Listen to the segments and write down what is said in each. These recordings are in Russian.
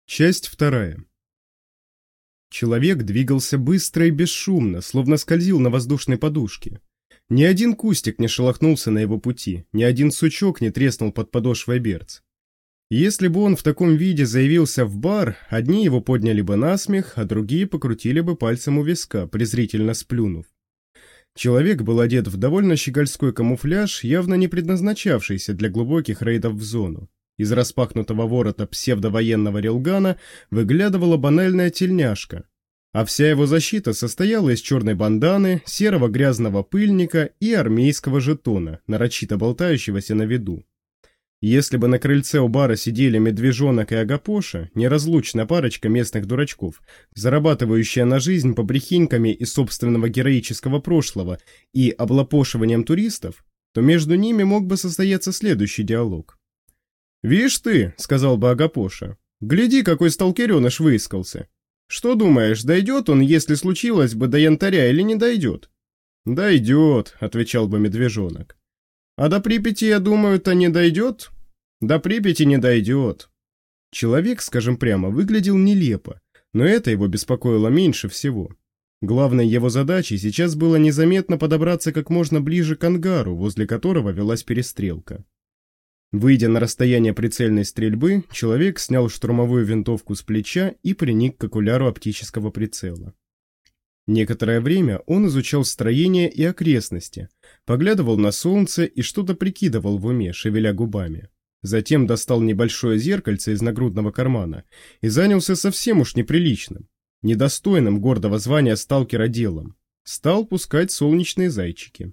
Часть вторая. Человек двигался быстро и бесшумно, словно скользил на воздушной подушке. Ни один кустик не шелохнулся на его пути, ни один сучок не треснул под подошвой берц. Если бы он в таком виде заявился в бар, одни его подняли бы на смех, а другие покрутили бы пальцем у виска, презрительно сплюнув. Человек был одет в довольно щегольской камуфляж, явно не предназначавшийся для глубоких рейдов в зону. Из распахнутого ворота псевдовоенного релгана выглядывала банальная тельняшка, а вся его защита состояла из черной банданы, серого грязного пыльника и армейского жетона, нарочито болтающегося на виду. Если бы на крыльце у бара сидели Медвежонок и Агапоша, неразлучная парочка местных дурачков, зарабатывающая на жизнь побрехеньками из собственного героического прошлого и облапошиванием туристов, то между ними мог бы состояться следующий диалог. «Вишь ты», — сказал бы Агапоша, — «гляди, какой сталкереныш выискался. Что думаешь, дойдет он, если случилось бы до янтаря, или не дойдет?» «Дойдет», — отвечал бы Медвежонок. «А до Припяти, я думаю-то, не дойдет?» «До Припяти не дойдет». Человек, скажем прямо, выглядел нелепо, но это его беспокоило меньше всего. Главной его задачей сейчас было незаметно подобраться как можно ближе к ангару, возле которого велась перестрелка. Выйдя на расстояние прицельной стрельбы, человек снял штурмовую винтовку с плеча и приник к окуляру оптического прицела. Некоторое время он изучал строение и окрестности, поглядывал на солнце и что-то прикидывал в уме, шевеля губами. Затем достал небольшое зеркальце из нагрудного кармана и занялся совсем уж неприличным, недостойным гордого звания сталкера делом. Стал пускать солнечные зайчики.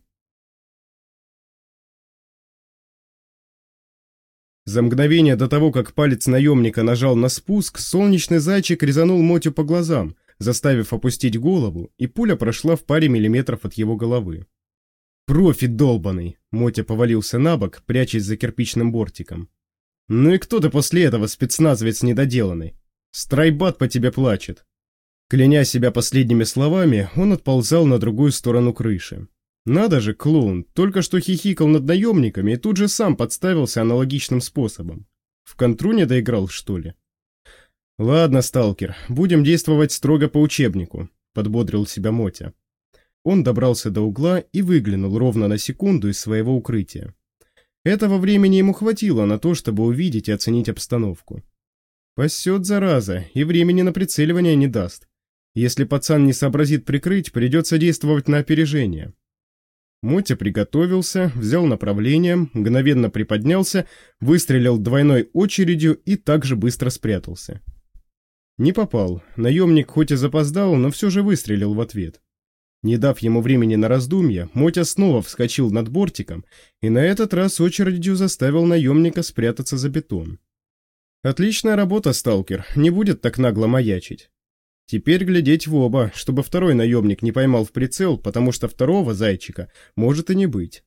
За мгновение до того, как палец наемника нажал на спуск, солнечный зайчик резанул Мотю по глазам, заставив опустить голову, и пуля прошла в паре миллиметров от его головы. «Профи долбаный!» — Мотя повалился на бок, прячась за кирпичным бортиком. «Ну и кто ты после этого, спецназовец недоделанный? Страйбат по тебе плачет!» Кляня себя последними словами, он отползал на другую сторону крыши. Надо же, клоун, только что хихикал над наемниками и тут же сам подставился аналогичным способом. В контру не доиграл, что ли? «Ладно, сталкер, будем действовать строго по учебнику», — подбодрил себя Мотя. Он добрался до угла и выглянул ровно на секунду из своего укрытия. Этого времени ему хватило на то, чтобы увидеть и оценить обстановку. Пасет, зараза, и времени на прицеливание не даст. Если пацан не сообразит прикрыть, придется действовать на опережение. Мотя приготовился, взял направление, мгновенно приподнялся, выстрелил двойной очередью и также быстро спрятался. Не попал. Наемник хоть и запоздал, но все же выстрелил в ответ. Не дав ему времени на раздумья, Мотя снова вскочил над бортиком и на этот раз очередью заставил наемника спрятаться за бетон. Отличная работа, сталкер, не будет так нагло маячить. Теперь глядеть в оба, чтобы второй наемник не поймал в прицел, потому что второго зайчика может и не быть.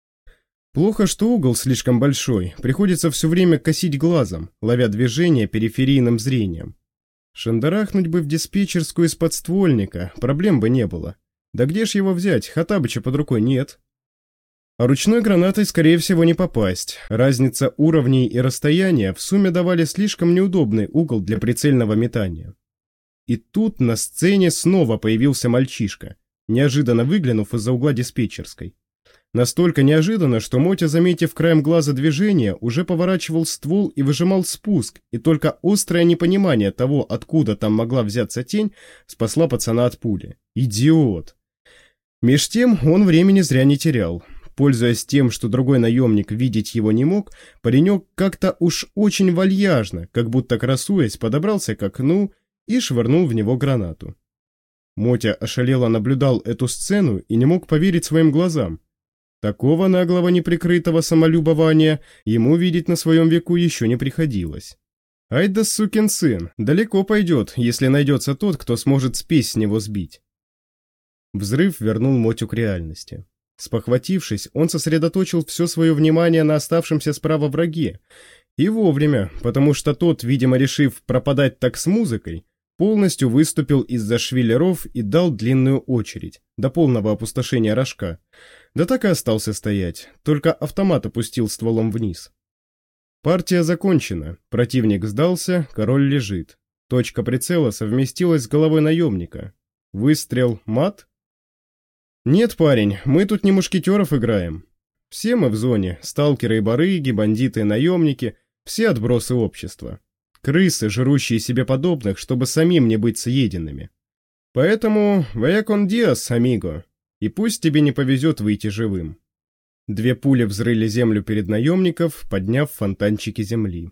Плохо, что угол слишком большой, приходится все время косить глазом, ловя движение периферийным зрением. Шандарахнуть бы в диспетчерскую из подствольника, проблем бы не было. Да где ж его взять, Хаттабыча под рукой нет. А ручной гранатой, скорее всего, не попасть. Разница уровней и расстояния в сумме давали слишком неудобный угол для прицельного метания. И тут на сцене снова появился мальчишка, неожиданно выглянув из-за угла диспетчерской. Настолько неожиданно, что Мотя, заметив краем глаза движение, уже поворачивал ствол и выжимал спуск, и только острое непонимание того, откуда там могла взяться тень, спасла пацана от пули. Идиот! Меж тем он времени зря не терял. Пользуясь тем, что другой наемник видеть его не мог, паренек как-то уж очень вальяжно, как будто красуясь, подобрался к окну и швырнул в него гранату. Мотя ошалело наблюдал эту сцену и не мог поверить своим глазам. Такого наглого неприкрытого самолюбования ему видеть на своем веку еще не приходилось. Ай да сукин сын, далеко пойдет, если найдется тот, кто сможет спесь с него сбить. Взрыв вернул Мотю к реальности. Спохватившись, он сосредоточил все свое внимание на оставшемся справа враге. И вовремя, потому что тот, видимо, решив пропадать так с музыкой, полностью выступил из-за швеллеров и дал длинную очередь, до полного опустошения рожка. Да так и остался стоять, только автомат опустил стволом вниз. Партия закончена, противник сдался, король лежит. Точка прицела совместилась с головой наемника. Выстрел мат? Нет, парень, мы тут не мушкетеров играем. Все мы в зоне, сталкеры и барыги, бандиты и наемники, все отбросы общества. Крысы, жрущие себе подобных, чтобы самим не быть съеденными. Поэтому «Vaya con Dios, amigo», и пусть тебе не повезет выйти живым. 2 пули взрыли землю перед наемников, подняв фонтанчики земли.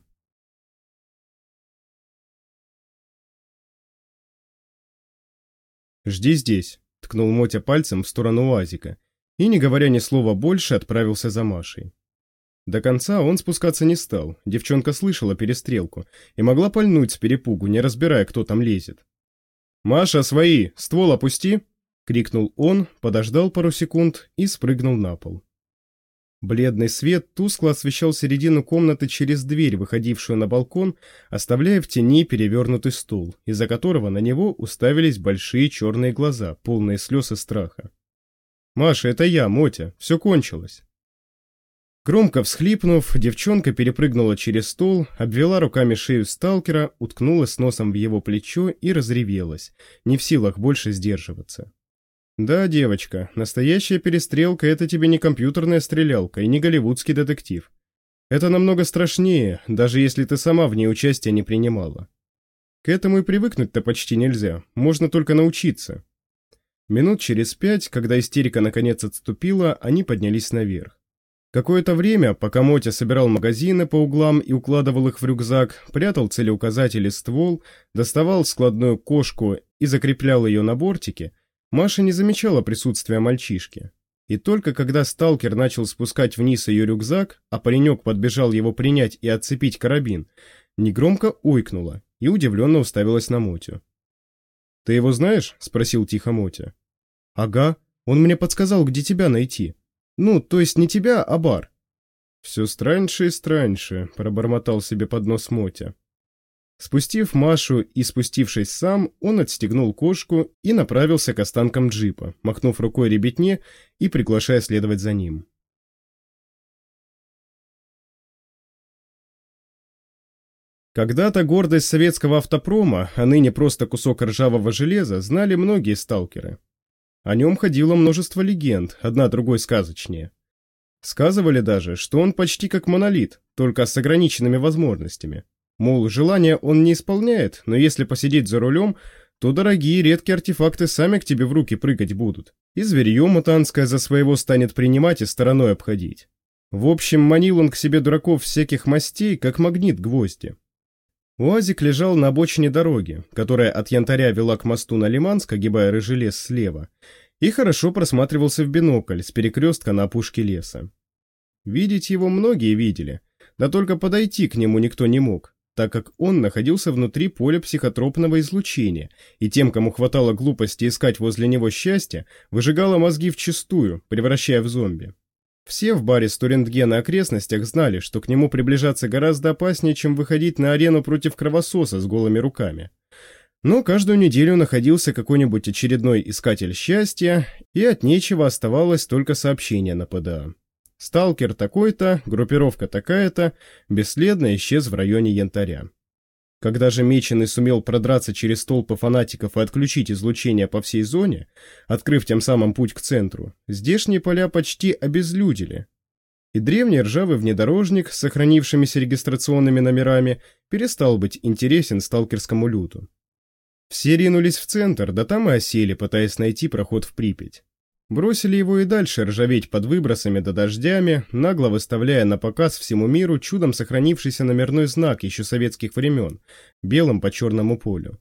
«Жди здесь», — ткнул Мотя пальцем в сторону УАЗика, и, не говоря ни слова больше, отправился за Машей. До конца он спускаться не стал, девчонка слышала перестрелку и могла пальнуть с перепугу, не разбирая, кто там лезет. «Маша, свои! Ствол опусти!» — крикнул он, подождал пару секунд и спрыгнул на пол. Бледный свет тускло освещал середину комнаты через дверь, выходившую на балкон, оставляя в тени перевернутый стул, из-за которого на него уставились большие черные глаза, полные слез и страха. «Маша, это я, Мотя, все кончилось». Громко всхлипнув, девчонка перепрыгнула через стол, обвела руками шею сталкера, уткнулась носом в его плечо и разревелась, не в силах больше сдерживаться. «Да, девочка, настоящая перестрелка — это тебе не компьютерная стрелялка и не голливудский детектив. Это намного страшнее, даже если ты сама в ней участия не принимала. К этому и привыкнуть-то почти нельзя, можно только научиться». Минут через 5, когда истерика наконец отступила, они поднялись наверх. Какое-то время, пока Мотя собирал магазины по углам и укладывал их в рюкзак, прятал целеуказатель и ствол, доставал складную кошку и закреплял ее на бортике, Маша не замечала присутствия мальчишки. И только когда сталкер начал спускать вниз ее рюкзак, а паренек подбежал его принять и отцепить карабин, негромко ойкнула и удивленно уставилась на Мотю. «Ты его знаешь?» — спросил тихо Мотя. «Ага, он мне подсказал, где тебя найти. Ну, то есть не тебя, а бар». «Все страньше и страньше», — пробормотал себе под нос Мотя. Спустив Машу и спустившись сам, он отстегнул кошку и направился к останкам джипа, махнув рукой ребятне и приглашая следовать за ним. Когда-то гордость советского автопрома, а ныне просто кусок ржавого железа, знали многие сталкеры. О нем ходило множество легенд, одна другой сказочнее. Сказывали даже, что он почти как монолит, только с ограниченными возможностями. Мол, желания он не исполняет, но если посидеть за рулем, то дорогие редкие артефакты сами к тебе в руки прыгать будут, и зверье мутантское за своего станет принимать и стороной обходить. В общем, манил он к себе дураков всяких мастей, как магнит гвозди. УАЗик лежал на обочине дороги, которая от Янтаря вела к мосту на Лиманск, огибая рыжий лес слева, и хорошо просматривался в бинокль с перекрестка на опушке леса. Видеть его многие видели, да только подойти к нему никто не мог, так как он находился внутри поля психотропного излучения, и тем, кому хватало глупости искать возле него счастья, выжигало мозги вчистую, превращая в зомби. Все в баре Сторентген и окрестностях знали, что к нему приближаться гораздо опаснее, чем выходить на арену против кровососа с голыми руками. Но каждую неделю находился какой-нибудь очередной искатель счастья, и от нечего оставалось только сообщение на ПДА. Сталкер такой-то, группировка такая-то, бесследно исчез в районе Янтаря. Когда же Меченый сумел продраться через толпы фанатиков и отключить излучение по всей зоне, открыв тем самым путь к центру, здешние поля почти обезлюдили. И древний ржавый внедорожник с сохранившимися регистрационными номерами перестал быть интересен сталкерскому люду. Все ринулись в центр, да там и осели, пытаясь найти проход в Припять. Бросили его и дальше ржаветь под выбросами да дождями, нагло выставляя на показ всему миру чудом сохранившийся номерной знак еще советских времен, белым по черному полю.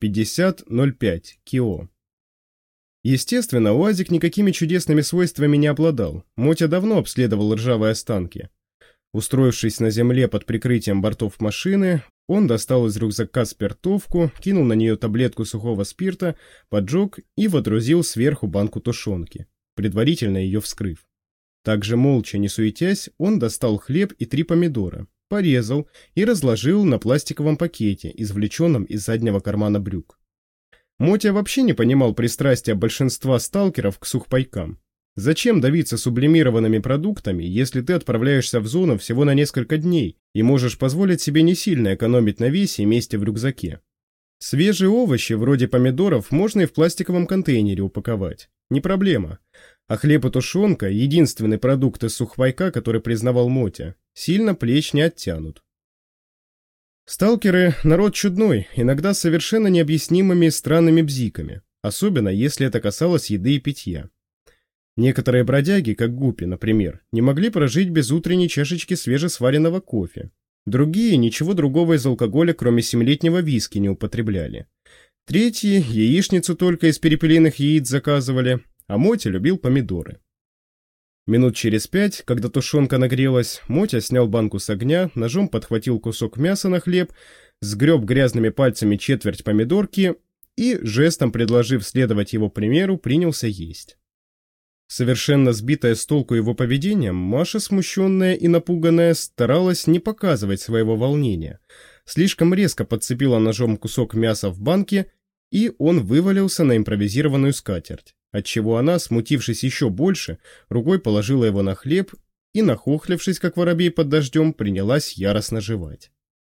5005 КИО. Естественно, УАЗик никакими чудесными свойствами не обладал, Мотя давно обследовал ржавые останки. Устроившись на земле под прикрытием бортов машины, он достал из рюкзака спиртовку, кинул на нее таблетку сухого спирта, поджег и водрузил сверху банку тушенки, предварительно ее вскрыв. Также молча, не суетясь, он достал хлеб и 3 помидора, порезал и разложил на пластиковом пакете, извлеченном из заднего кармана брюк. Мотя вообще не понимал пристрастия большинства сталкеров к сухпайкам. Зачем давиться сублимированными продуктами, если ты отправляешься в зону всего на несколько дней и можешь позволить себе не сильно экономить на весе и месте в рюкзаке? Свежие овощи, вроде помидоров, можно и в пластиковом контейнере упаковать. Не проблема. А хлеб и тушенка, единственный продукт из сухпайка, который признавал Мотя, сильно плеч не оттянут. Сталкеры – народ чудной, иногда с совершенно необъяснимыми странными бзиками, особенно если это касалось еды и питья. Некоторые бродяги, как Гуппи, например, не могли прожить без утренней чашечки свежесваренного кофе. Другие ничего другого из алкоголя, кроме 7-летнего виски, не употребляли. Третьи яичницу только из перепелиных яиц заказывали, а Мотя любил помидоры. Минут через 5, когда тушенка нагрелась, Мотя снял банку с огня, ножом подхватил кусок мяса на хлеб, сгреб грязными пальцами четверть помидорки и, жестом предложив следовать его примеру, принялся есть. Совершенно сбитая с толку его поведением, Маша, смущенная и напуганная, старалась не показывать своего волнения. Слишком резко подцепила ножом кусок мяса в банке, и он вывалился на импровизированную скатерть, отчего она, смутившись еще больше, рукой положила его на хлеб и, нахохлившись, как воробей под дождем, принялась яростно жевать.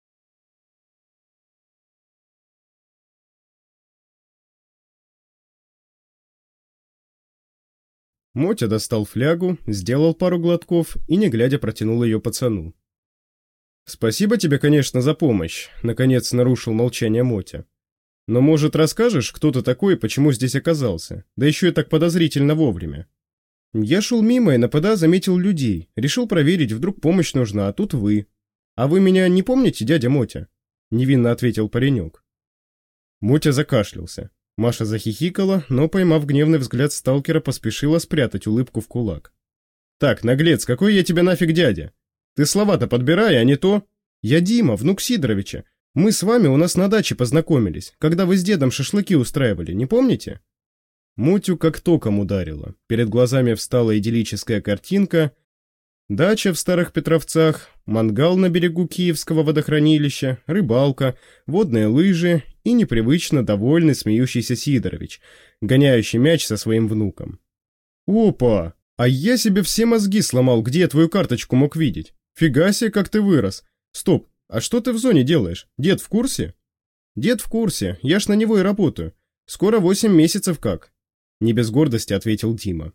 Мотя достал флягу, сделал пару глотков и, не глядя, протянул ее пацану. «Спасибо тебе, конечно, за помощь», — наконец нарушил молчание Мотя. «Но, может, расскажешь, кто ты такой и почему здесь оказался? Да еще и так подозрительно вовремя». «Я шел мимо и на ПДА заметил людей. Решил проверить, вдруг помощь нужна, а тут вы». «А вы меня не помните, дядя Мотя?» — невинно ответил паренек. Мотя закашлялся. Маша захихикала, но, поймав гневный взгляд сталкера, поспешила спрятать улыбку в кулак. «Так, наглец, какой я тебе нафиг дядя? Ты слова-то подбирай, а не то...» «Я Дима, внук Сидоровича. Мы с вами у нас на даче познакомились, когда вы с дедом шашлыки устраивали, не помните?» Мотю как током ударило. Перед глазами встала идиллическая картинка. Дача в Старых Петровцах, мангал на берегу Киевского водохранилища, рыбалка, водные лыжи и непривычно довольный смеющийся Сидорович, гоняющий мяч со своим внуком. «Опа! А я себе все мозги сломал, где я твою карточку мог видеть? Фига себе, как ты вырос! Стоп, а что ты в зоне делаешь? Дед в курсе?» «Дед в курсе, я ж на него и работаю. Скоро 8 месяцев как», — не без гордости ответил Дима.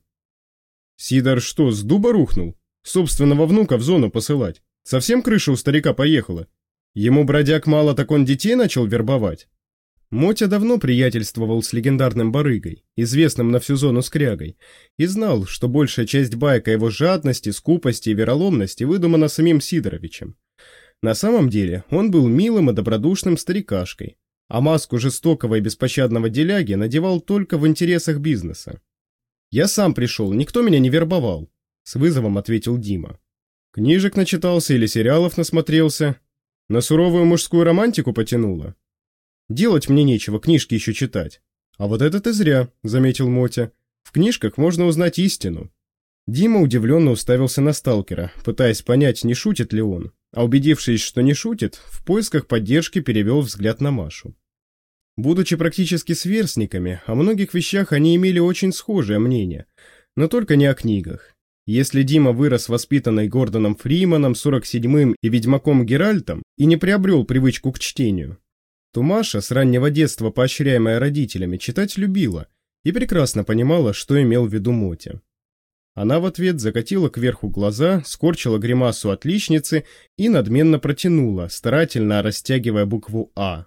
«Сидор что, с дуба рухнул? Собственного внука в зону посылать? Совсем крыша у старика поехала? Ему бродяг мало, так он детей начал вербовать?» Мотя давно приятельствовал с легендарным барыгой, известным на всю зону скрягой, и знал, что большая часть байк о его жадности, скупости и вероломности выдумана самим Сидоровичем. На самом деле он был милым и добродушным старикашкой, а маску жестокого и беспощадного деляги надевал только в интересах бизнеса. «Я сам пришел, никто меня не вербовал», — с вызовом ответил Дима. «Книжек начитался или сериалов насмотрелся? На суровую мужскую романтику потянуло? Делать мне нечего, книжки еще читать». «А вот это ты зря», — заметил Мотя. «В книжках можно узнать истину». Дима удивленно уставился на сталкера, пытаясь понять, не шутит ли он, а убедившись, что не шутит, в поисках поддержки перевел взгляд на Машу. Будучи практически сверстниками, о многих вещах они имели очень схожее мнение, но только не о книгах. Если Дима вырос воспитанный Гордоном Фриманом, 47-м и ведьмаком Геральтом и не приобрел привычку к чтению, то Маша, с раннего детства поощряемая родителями, читать любила и прекрасно понимала, что имел в виду Мотя. Она в ответ закатила кверху глаза, скорчила гримасу отличницы и надменно протянула, старательно растягивая букву «А».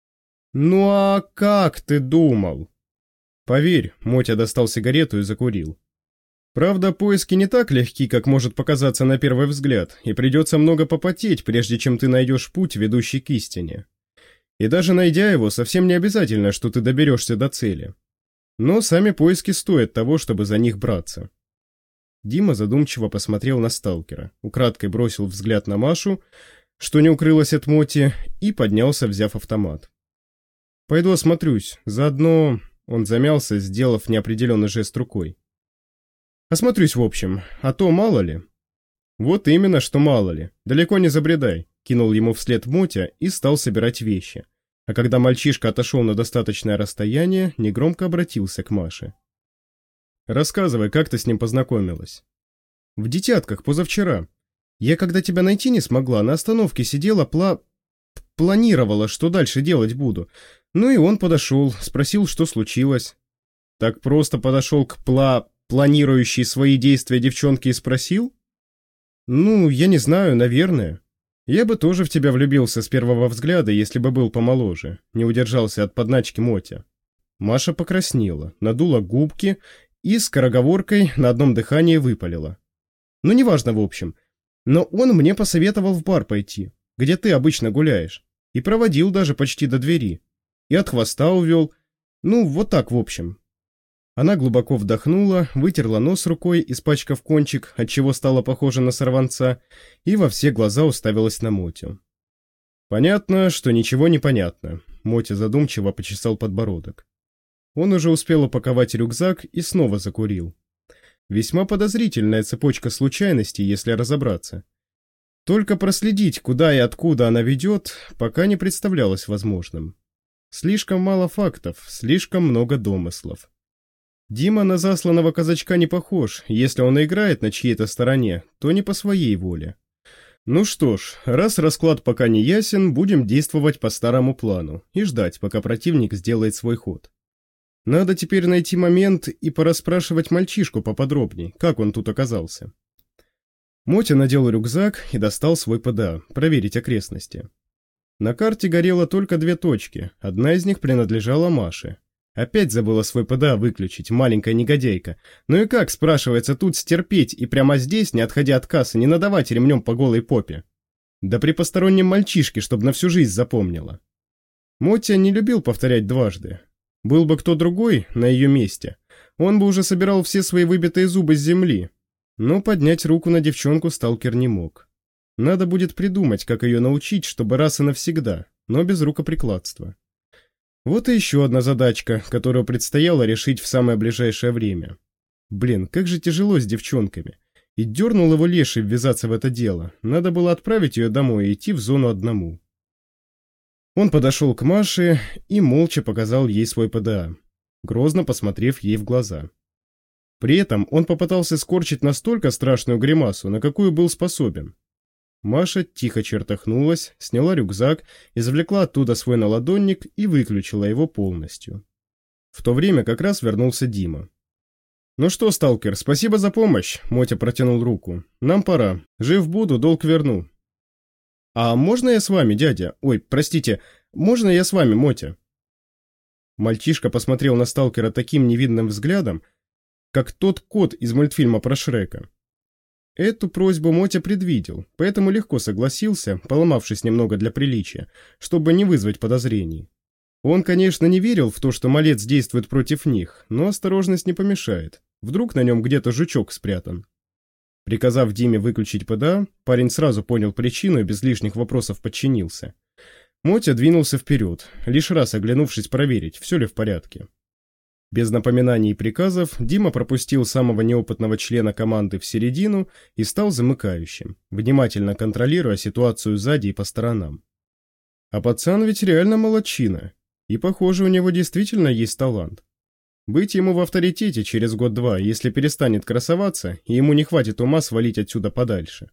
«Ну а как ты думал?» «Поверь», — Мотя достал сигарету и закурил. «Правда, поиски не так легки, как может показаться на первый взгляд, и придется много попотеть, прежде чем ты найдешь путь, ведущий к истине. И даже найдя его, совсем не обязательно, что ты доберешься до цели. Но сами поиски стоят того, чтобы за них браться». Дима задумчиво посмотрел на сталкера, украдкой бросил взгляд на Машу, что не укрылось от Моти, и поднялся, взяв автомат. «Пойду осмотрюсь, заодно...» Он замялся, сделав неопределенный жест рукой. «Осмотрюсь, в общем, а то мало ли». «Вот именно, что мало ли. Далеко не забредай», — кинул ему вслед Мотя и стал собирать вещи. А когда мальчишка отошел на достаточное расстояние, негромко обратился к Маше. Рассказывай, как ты с ним познакомилась. В Детятках позавчера. Я, когда тебя найти не смогла, на остановке сидела, планировала, что дальше делать буду. Ну и он подошел, спросил, что случилось. Так просто подошел к планирующей свои действия девчонке и спросил? Ну, я не знаю, наверное. Я бы тоже в тебя влюбился с первого взгляда, если бы был помоложе. Не удержался от подначки Мотя. Маша покраснела, надула губки и скороговоркой на одном дыхании выпалила. Ну, неважно, в общем. Но он мне посоветовал в бар пойти, где ты обычно гуляешь. И проводил даже почти до двери. И от хвоста увел. Ну, вот так, в общем. Она глубоко вдохнула, вытерла нос рукой, испачкав кончик, отчего стала похожа на сорванца, и во все глаза уставилась на Мотю. Понятно, что ничего не понятно. Мотя задумчиво почесал подбородок. Он уже успел упаковать рюкзак и снова закурил. Весьма подозрительная цепочка случайностей, если разобраться. Только проследить, куда и откуда она ведет, пока не представлялось возможным. Слишком мало фактов, слишком много домыслов. Дима на засланного казачка не похож, если он играет на чьей-то стороне, то не по своей воле. Ну что ж, раз расклад пока не ясен, будем действовать по старому плану и ждать, пока противник сделает свой ход. Надо теперь найти момент и порасспрашивать мальчишку поподробней, как он тут оказался. Мотя надел рюкзак и достал свой ПДА, проверить окрестности. На карте горело только 2 точки, одна из них принадлежала Маше. Опять забыла свой ПДА выключить, маленькая негодяйка. Ну и как, спрашивается, тут стерпеть и прямо здесь, не отходя от кассы, не надавать ремнем по голой попе? Да при постороннем мальчишке, чтоб на всю жизнь запомнила. Мотя не любил повторять дважды. Был бы кто другой на ее месте, он бы уже собирал все свои выбитые зубы с земли. Но поднять руку на девчонку сталкер не мог. Надо будет придумать, как ее научить, чтобы раз и навсегда, но без рукоприкладства. Вот и еще одна задачка, которую предстояло решить в самое ближайшее время. Блин, как же тяжело с девчонками. И дернул его леший ввязаться в это дело. Надо было отправить ее домой и идти в зону одному. Он подошел к Маше и молча показал ей свой ПДА, грозно посмотрев ей в глаза. При этом он попытался скорчить настолько страшную гримасу, на какую был способен. Маша тихо чертыхнулась, сняла рюкзак, извлекла оттуда свой наладонник и выключила его полностью. В то время как раз вернулся Дима. «Ну что, сталкер, спасибо за помощь», — Мотя протянул руку. «Нам пора. Жив буду, долг верну». «А можно я с вами, дядя? Ой, простите, можно я с вами, Мотя?» Мальчишка посмотрел на сталкера таким невинным взглядом, как тот кот из мультфильма про Шрека. Эту просьбу Мотя предвидел, поэтому легко согласился, поломавшись немного для приличия, чтобы не вызвать подозрений. Он, конечно, не верил в то, что малец действует против них, но осторожность не помешает. Вдруг на нем где-то жучок спрятан. Приказав Диме выключить ПДА, парень сразу понял причину и без лишних вопросов подчинился. Мотя двинулся вперед, лишь раз оглянувшись проверить, все ли в порядке. Без напоминаний и приказов Дима пропустил самого неопытного члена команды в середину и стал замыкающим, внимательно контролируя ситуацию сзади и по сторонам. А пацан ведь реально молодчина, и, похоже, у него действительно есть талант. Быть ему в авторитете через год-два, если перестанет красоваться, и ему не хватит ума свалить отсюда подальше.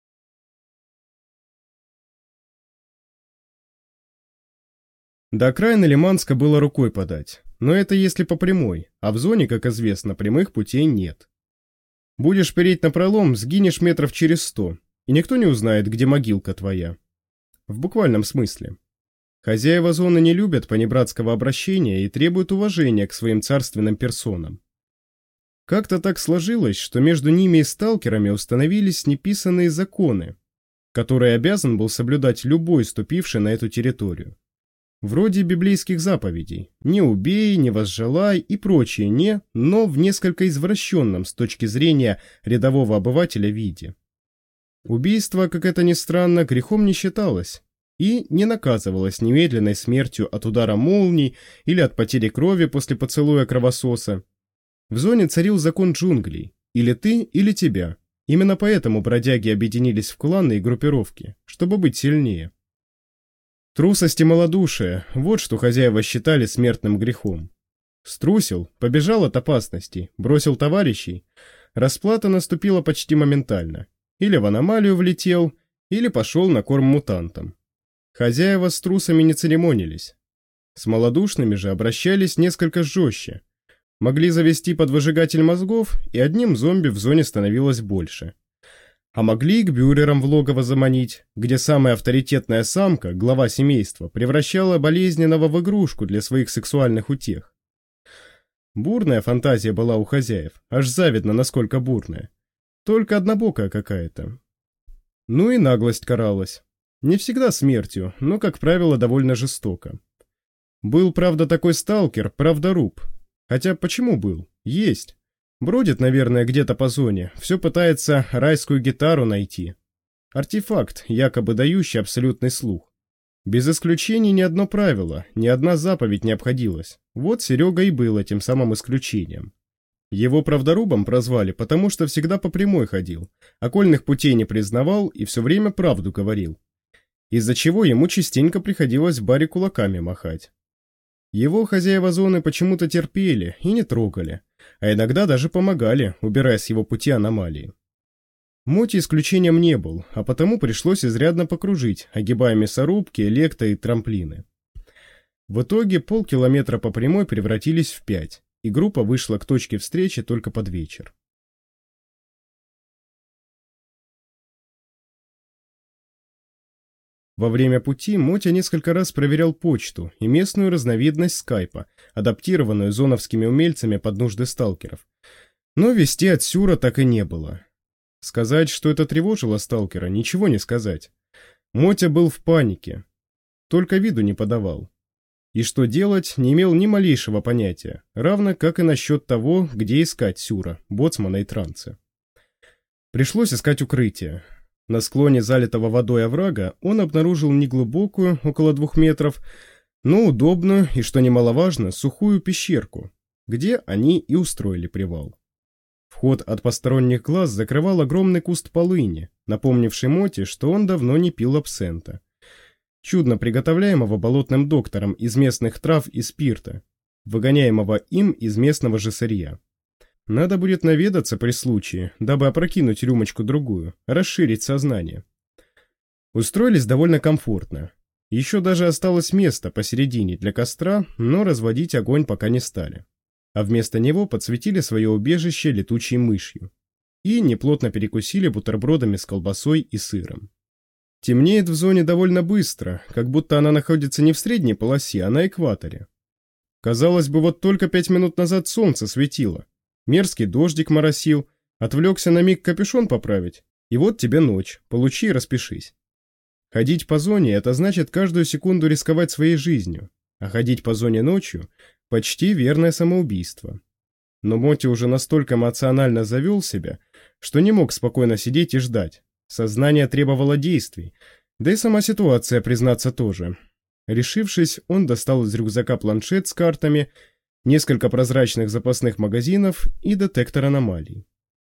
До окраины Лиманска было рукой подать, но это если по прямой, а в зоне, как известно, прямых путей нет. Будешь переть напролом, сгинешь метров через 100, и никто не узнает, где могилка твоя. В буквальном смысле. Хозяева зоны не любят понебратского обращения и требуют уважения к своим царственным персонам. Как-то так сложилось, что между ними и сталкерами установились неписанные законы, которые обязан был соблюдать любой, ступивший на эту территорию. Вроде библейских заповедей «не убей», «не возжелай» и прочие «не», но в несколько извращенном с точки зрения рядового обывателя виде. Убийство, как это ни странно, грехом не считалось и не наказывалось немедленной смертью от удара молний или от потери крови после поцелуя кровососа. В зоне царил закон джунглей «или ты, или тебя». Именно поэтому бродяги объединились в кланы и группировки, чтобы быть сильнее. Трусость и малодушие – вот что хозяева считали смертным грехом. Струсил, побежал от опасностей, бросил товарищей. Расплата наступила почти моментально. Или в аномалию влетел, или пошел на корм мутантам. Хозяева с трусами не церемонились. С малодушными же обращались несколько жестче. Могли завести под выжигатель мозгов, и одним зомби в зоне становилось больше. А могли и к бюрерам в логово заманить, где самая авторитетная самка, глава семейства, превращала болезненного в игрушку для своих сексуальных утех. Бурная фантазия была у хозяев, аж завидно, насколько бурная. Только однобокая какая-то. Ну и наглость каралась. Не всегда смертью, но, как правило, довольно жестоко. Был, правда, такой сталкер, правдоруб. Хотя почему был? Есть. Бродит, наверное, где-то по зоне, все пытается райскую гитару найти. Артефакт, якобы дающий абсолютный слух. Без исключений ни одно правило, ни одна заповедь не обходилась. Вот Серега и был этим самым исключением. Его правдорубом прозвали, потому что всегда по прямой ходил, окольных путей не признавал и все время правду говорил. Из-за чего ему частенько приходилось в баре кулаками махать. Его хозяева зоны почему-то терпели и не трогали, а иногда даже помогали, убирая с его пути аномалии. Моти исключением не был, а потому пришлось изрядно покружить, огибая мясорубки, электро и трамплины. В итоге полкилометра по прямой превратились в 5, и группа вышла к точке встречи только под вечер. Во время пути Мотя несколько раз проверял почту и местную разновидность скайпа, адаптированную зоновскими умельцами под нужды сталкеров. Но вести от Сюра так и не было. Сказать, что это тревожило сталкера, ничего не сказать. Мотя был в панике, только виду не подавал. И что делать, не имел ни малейшего понятия, равно как и насчет того, где искать Сюра, боцмана и транса. Пришлось искать укрытие. На склоне залитого водой оврага он обнаружил неглубокую, около 2 метров, но удобную и, что немаловажно, сухую пещерку, где они и устроили привал. Вход от посторонних глаз закрывал огромный куст полыни, напомнивший Моте, что он давно не пил абсента. Чудно приготовляемого болотным доктором из местных трав и спирта, выгоняемого им из местного же сырья. Надо будет наведаться при случае, дабы опрокинуть рюмочку-другую, расширить сознание. Устроились довольно комфортно. Еще даже осталось место посередине для костра, но разводить огонь пока не стали. А вместо него подсветили свое убежище летучей мышью. И неплотно перекусили бутербродами с колбасой и сыром. Темнеет в зоне довольно быстро, как будто она находится не в средней полосе, а на экваторе. Казалось бы, вот только 5 минут назад солнце светило. Мерзкий дождик моросил, отвлекся на миг капюшон поправить, и вот тебе ночь, получи и распишись. Ходить по зоне – это значит каждую секунду рисковать своей жизнью, а ходить по зоне ночью – почти верное самоубийство. Но Моти уже настолько эмоционально завел себя, что не мог спокойно сидеть и ждать. Сознание требовало действий, да и сама ситуация, признаться, тоже. Решившись, он достал из рюкзака планшет с картами, несколько прозрачных запасных магазинов и детектор аномалий.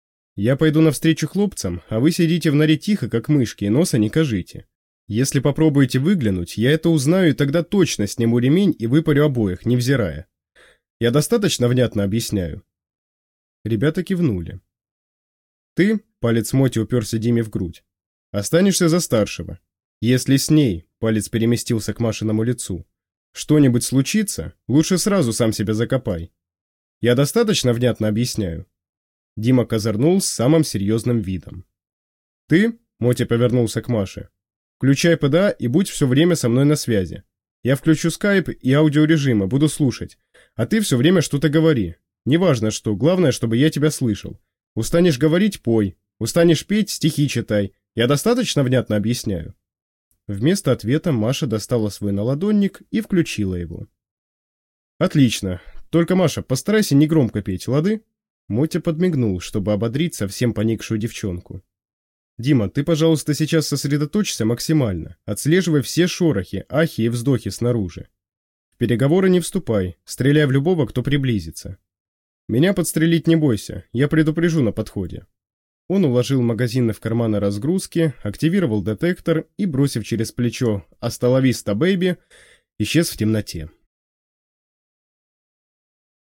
Я пойду навстречу хлопцам, а вы сидите в норе тихо, как мышки, и носа не кажите. Если попробуете выглянуть, я это узнаю и тогда точно сниму ремень и выпарю обоих, невзирая. Я достаточно внятно объясняю?» Ребята кивнули. «Ты», — палец Моти уперся Диме в грудь, — «останешься за старшего. Если с ней», — палец переместился к Машиному лицу, — «что-нибудь случится, лучше сразу сам себя закопай. Я достаточно внятно объясняю?» Дима козырнул с самым серьезным видом. «Ты», — Моти повернулся к Маше, — «включай ПДА и будь все время со мной на связи. Я включу скайп и аудиорежимы, буду слушать, а ты все время что-то говори. Неважно что, главное, чтобы я тебя слышал. Устанешь говорить — пой, устанешь петь — стихи читай. Я достаточно внятно объясняю?» Вместо ответа Маша достала свой наладонник и включила его. «Отлично. Только, Маша, постарайся не громко петь, лады?» Мотя подмигнул, чтобы ободрить совсем поникшую девчонку. «Дима, ты, пожалуйста, сейчас сосредоточься максимально. Отслеживай все шорохи, ахи и вздохи снаружи. В переговоры не вступай, стреляй в любого, кто приблизится. Меня подстрелить не бойся, я предупрежу на подходе». Он уложил магазины в карманы разгрузки, активировал детектор и, бросив через плечо «Асталависта, бэйби», исчез в темноте.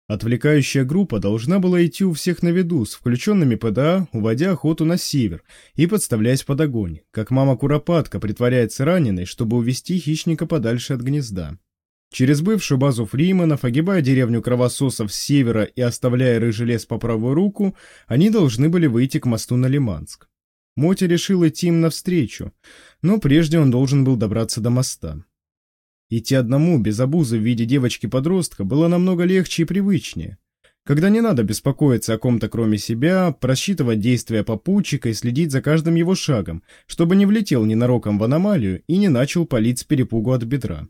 Отвлекающая группа должна была идти у всех на виду, с включенными ПДА, уводя охоту на север и подставляясь под огонь, как мама-куропатка притворяется раненой, чтобы увести хищника подальше от гнезда. Через бывшую базу фриманов, огибая деревню кровососов с севера и оставляя рыжий лес по правую руку, они должны были выйти к мосту на Лиманск. Мотя решил идти им навстречу, но прежде он должен был добраться до моста. Идти одному, без обузы в виде девочки-подростка, было намного легче и привычнее. Когда не надо беспокоиться о ком-то кроме себя, просчитывать действия попутчика и следить за каждым его шагом, чтобы не влетел ненароком в аномалию и не начал палить с перепугу от бедра.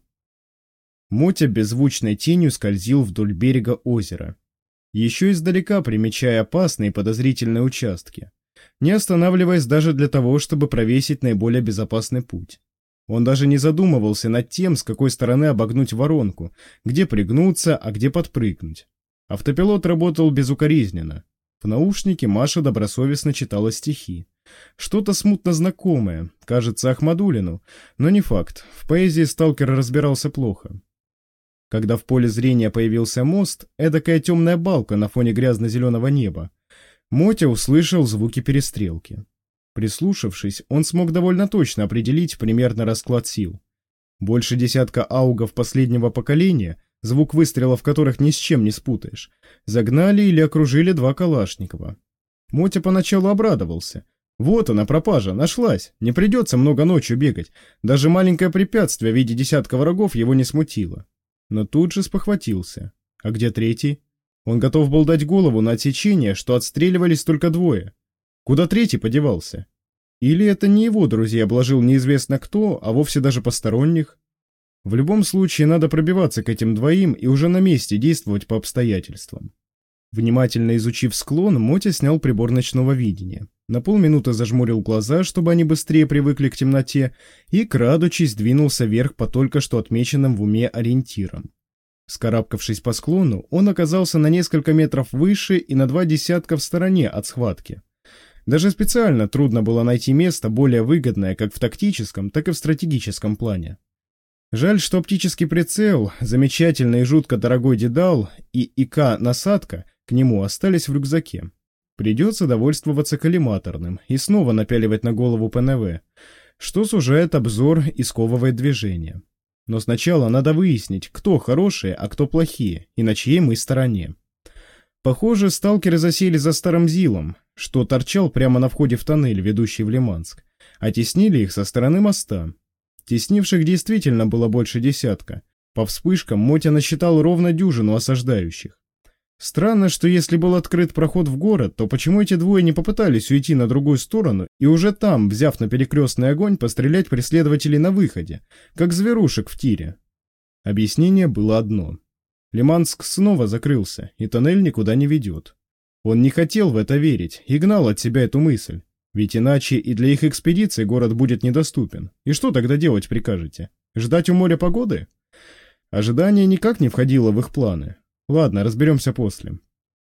Мотя беззвучной тенью скользил вдоль берега озера, еще издалека примечая опасные и подозрительные участки, не останавливаясь даже для того, чтобы провесить наиболее безопасный путь. Он даже не задумывался над тем, с какой стороны обогнуть воронку, где пригнуться, а где подпрыгнуть. Автопилот работал безукоризненно. В наушнике Маша добросовестно читала стихи. Что-то смутно знакомое, кажется, Ахмадулину, но не факт, в поэзии сталкер разбирался плохо. Когда в поле зрения появился мост, эдакая темная балка на фоне грязно-зеленого неба, Мотя услышал звуки перестрелки. Прислушавшись, он смог довольно точно определить примерно расклад сил. Больше десятка аугов последнего поколения, звук выстрелов которых ни с чем не спутаешь, загнали или окружили два Калашникова. Мотя поначалу обрадовался. Вот она, пропажа, нашлась, не придется много ночью бегать, даже маленькое препятствие в виде десятка врагов его не смутило. Но тут же спохватился. А где третий? Он готов был дать голову на отсечение, что отстреливались только двое. Куда третий подевался? Или это не его друзья обложил неизвестно кто, а вовсе даже посторонних? В любом случае надо пробиваться к этим двоим и уже на месте действовать по обстоятельствам. Внимательно изучив склон, Мотя снял прибор ночного видения. На полминуты зажмурил глаза, чтобы они быстрее привыкли к темноте, и, крадучись, двинулся вверх по только что отмеченным в уме ориентирам. Вскарабкавшись по склону, он оказался на несколько метров выше и на 2 десятка в стороне от схватки. Даже специально трудно было найти место более выгодное как в тактическом, так и в стратегическом плане. Жаль, что оптический прицел, замечательный и жутко дорогой Дедал и ИК-насадка к нему остались в рюкзаке. Придется довольствоваться коллиматорным и снова напяливать на голову ПНВ, что сужает обзор и сковывает движение. Но сначала надо выяснить, кто хорошие, а кто плохие, и на чьей мы стороне. Похоже, сталкеры засели за старым ЗИЛом, что торчал прямо на входе в тоннель, ведущий в Лиманск, а теснили их со стороны моста. Теснивших действительно было больше десятка. По вспышкам Мотя насчитал ровно дюжину осаждающих. Странно, что если был открыт проход в город, то почему эти двое не попытались уйти на другую сторону и уже там, взяв на перекрестный огонь, пострелять преследователей на выходе, как зверушек в тире? Объяснение было одно. Лиманск снова закрылся, и тоннель никуда не ведет. Он не хотел в это верить и гнал от себя эту мысль, ведь иначе и для их экспедиции город будет недоступен. И что тогда делать прикажете? Ждать у моря погоды? Ожидание никак не входило в их планы. Ладно, разберемся после.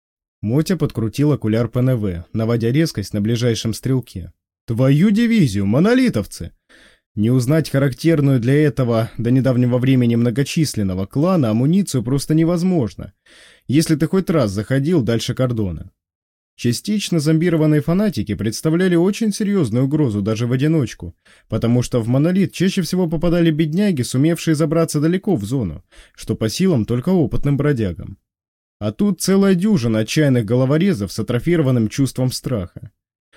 Мотя подкрутил окуляр ПНВ, наводя резкость на ближайшем стрелке. Твою дивизию, монолитовцы! Не узнать характерную для этого до недавнего времени многочисленного клана амуницию просто невозможно, если ты хоть раз заходил дальше кордона. Частично зомбированные фанатики представляли очень серьезную угрозу даже в одиночку, потому что в монолит чаще всего попадали бедняги, сумевшие забраться далеко в зону, что по силам только опытным бродягам. А тут целая дюжина отчаянных головорезов с атрофированным чувством страха.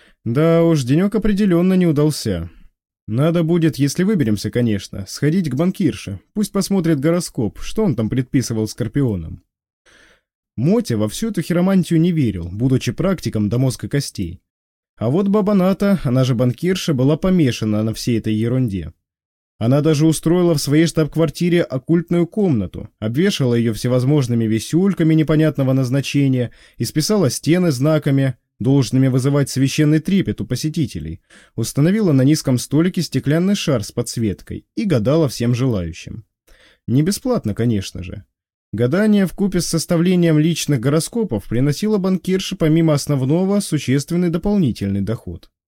Да уж, денек определенно не удался. Надо будет, если выберемся, конечно, сходить к банкирше, пусть посмотрит гороскоп, что он там предписывал скорпионам. Мотя во всю эту хиромантию не верил, будучи практиком до мозга костей. А вот баба Ната, она же банкирша, была помешана на всей этой ерунде. Она даже устроила в своей штаб-квартире оккультную комнату, обвешала ее всевозможными висюльками непонятного назначения, исписала стены знаками, должными вызывать священный трепет у посетителей, установила на низком столике стеклянный шар с подсветкой и гадала всем желающим. Не бесплатно, конечно же. Гадание вкупе с составлением личных гороскопов приносило банкирше помимо основного существенный дополнительный доход.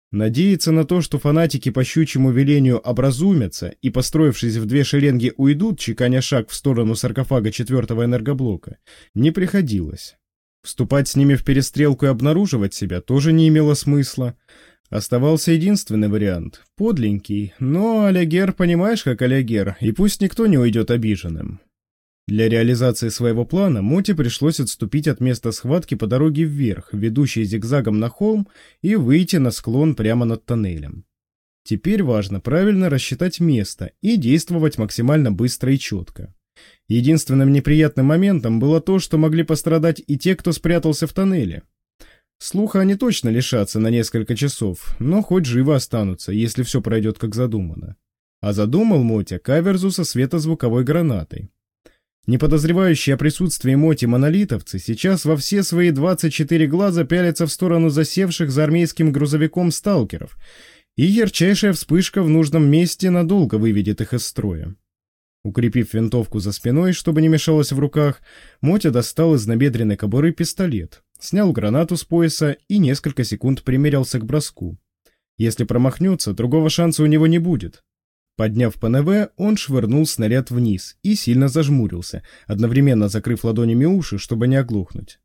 Надеяться на то, что фанатики по щучьему велению образумятся и, построившись в две шеренги, уйдут, чеканя шаг в сторону саркофага 4-го энергоблока, не приходилось. Вступать с ними в перестрелку и обнаруживать себя тоже не имело смысла. Оставался единственный вариант — подленький, но Алягер, понимаешь, как Алягер, и пусть никто не уйдет обиженным. Для реализации своего плана Моте пришлось отступить от места схватки по дороге вверх, ведущей зигзагом на холм, и выйти на склон прямо над тоннелем. Теперь важно правильно рассчитать место и действовать максимально быстро и четко. Единственным неприятным моментом было то, что могли пострадать и те, кто спрятался в тоннеле. Слуха они точно лишатся на несколько часов, но хоть живы останутся, если все пройдет как задумано. А задумал Мотя каверзу со светозвуковой гранатой. Не подозревающие о присутствии Моти монолитовцы сейчас во все свои 24 глаза пялятся в сторону засевших за армейским грузовиком сталкеров, и ярчайшая вспышка в нужном месте надолго выведет их из строя. Укрепив винтовку за спиной, чтобы не мешалось в руках, Мотя достал из набедренной кобуры пистолет, снял гранату с пояса и несколько секунд примерился к броску. Если промахнется, другого шанса у него не будет. Подняв ПНВ, он швырнул снаряд вниз и сильно зажмурился, одновременно закрыв ладонями уши, чтобы не оглохнуть.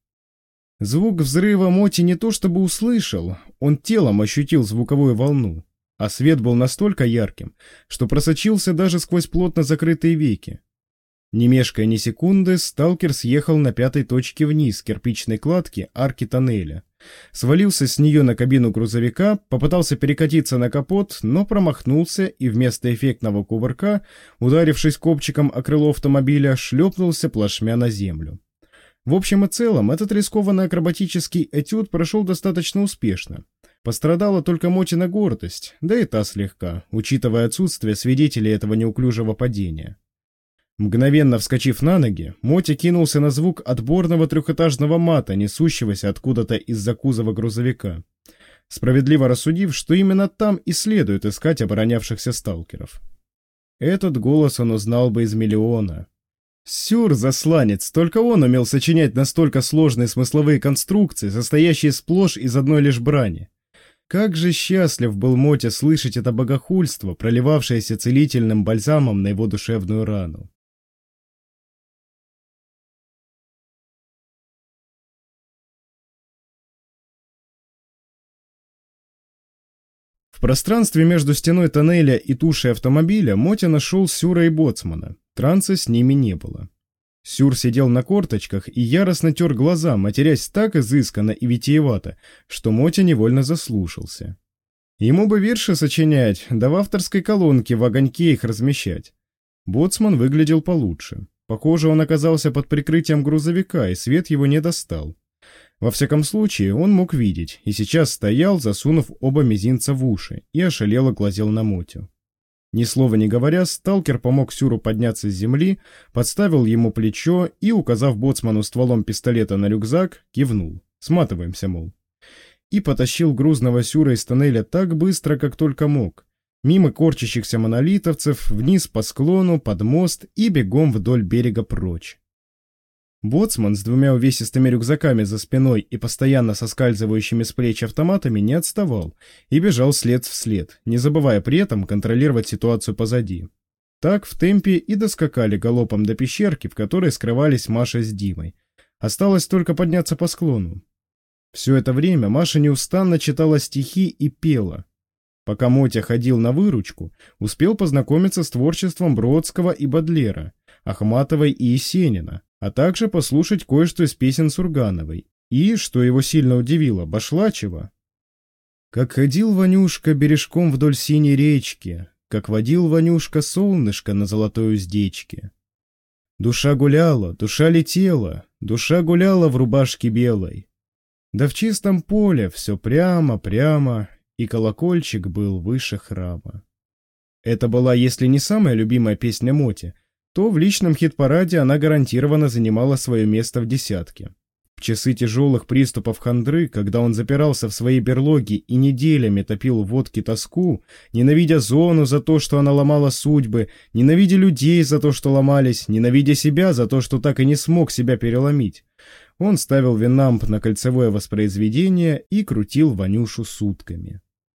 Звук взрыва Моти не то чтобы услышал, он телом ощутил звуковую волну, а свет был настолько ярким, что просочился даже сквозь плотно закрытые веки. Не мешкая ни секунды, сталкер съехал на 5-й точке вниз кирпичной кладки арки тоннеля. Свалился с нее на кабину грузовика, попытался перекатиться на капот, но промахнулся и вместо эффектного кувырка, ударившись копчиком о крыло автомобиля, шлепнулся плашмя на землю. В общем и целом, этот рискованный акробатический этюд прошел достаточно успешно. Пострадала только Мотина гордость, да и та слегка, учитывая отсутствие свидетелей этого неуклюжего падения. Мгновенно вскочив на ноги, Мотя кинулся на звук отборного трехэтажного мата, несущегося откуда-то из-за кузова грузовика, справедливо рассудив, что именно там и следует искать оборонявшихся сталкеров. Этот голос он узнал бы из миллиона. Сюр, засланец, только он умел сочинять настолько сложные смысловые конструкции, состоящие сплошь из одной лишь брани. Как же счастлив был Мотя слышать это богохульство, проливавшееся целительным бальзамом на его душевную рану. В пространстве между стеной тоннеля и тушей автомобиля Мотя нашел Сюра и боцмана. Транса с ними не было. Сюр сидел на корточках и яростно тер глаза, матерясь так изысканно и витиевато, что Мотя невольно заслушался. Ему бы вирши сочинять, да в авторской колонке в огоньке их размещать. Боцман выглядел получше. Похоже, он оказался под прикрытием грузовика, и свет его не достал. Во всяком случае, он мог видеть, и сейчас стоял, засунув оба мизинца в уши, и ошалело глазел на Мотю. Ни слова не говоря, сталкер помог Сюру подняться с земли, подставил ему плечо и, указав боцману стволом пистолета на рюкзак, кивнул. «Сматываемся, мол». И потащил грузного Сюра из тоннеля так быстро, как только мог. Мимо корчащихся монолитовцев, вниз по склону, под мост и бегом вдоль берега прочь. Боцман с двумя увесистыми рюкзаками за спиной и постоянно соскальзывающими с плеч автоматами не отставал и бежал след в след, не забывая при этом контролировать ситуацию позади. Так в темпе и доскакали галопом до пещерки, в которой скрывались Маша с Димой. Осталось только подняться по склону. Все это время Маша неустанно читала стихи и пела. Пока Мотя ходил на выручку, успел познакомиться с творчеством Бродского и Бодлера, Ахматовой и Есенина, а также послушать кое-что из песен Сургановой и, что его сильно удивило, Башлачева. Как ходил Ванюшка бережком вдоль синей речки, как водил Ванюшка солнышко на золотой уздечке. Душа гуляла, душа летела, душа гуляла в рубашке белой. Да в чистом поле все прямо, и колокольчик был выше храма. Это была, если не самая любимая песня Моти, то в личном хит-параде она гарантированно занимала свое место в десятке. В часы тяжелых приступов хандры, когда он запирался в своей берлоге и неделями топил в водке тоску, ненавидя зону за то, что она ломала судьбы, ненавидя людей за то, что ломались, ненавидя себя за то, что так и не смог себя переломить, он ставил Винамп на кольцевое воспроизведение и крутил Ванюшу сутками.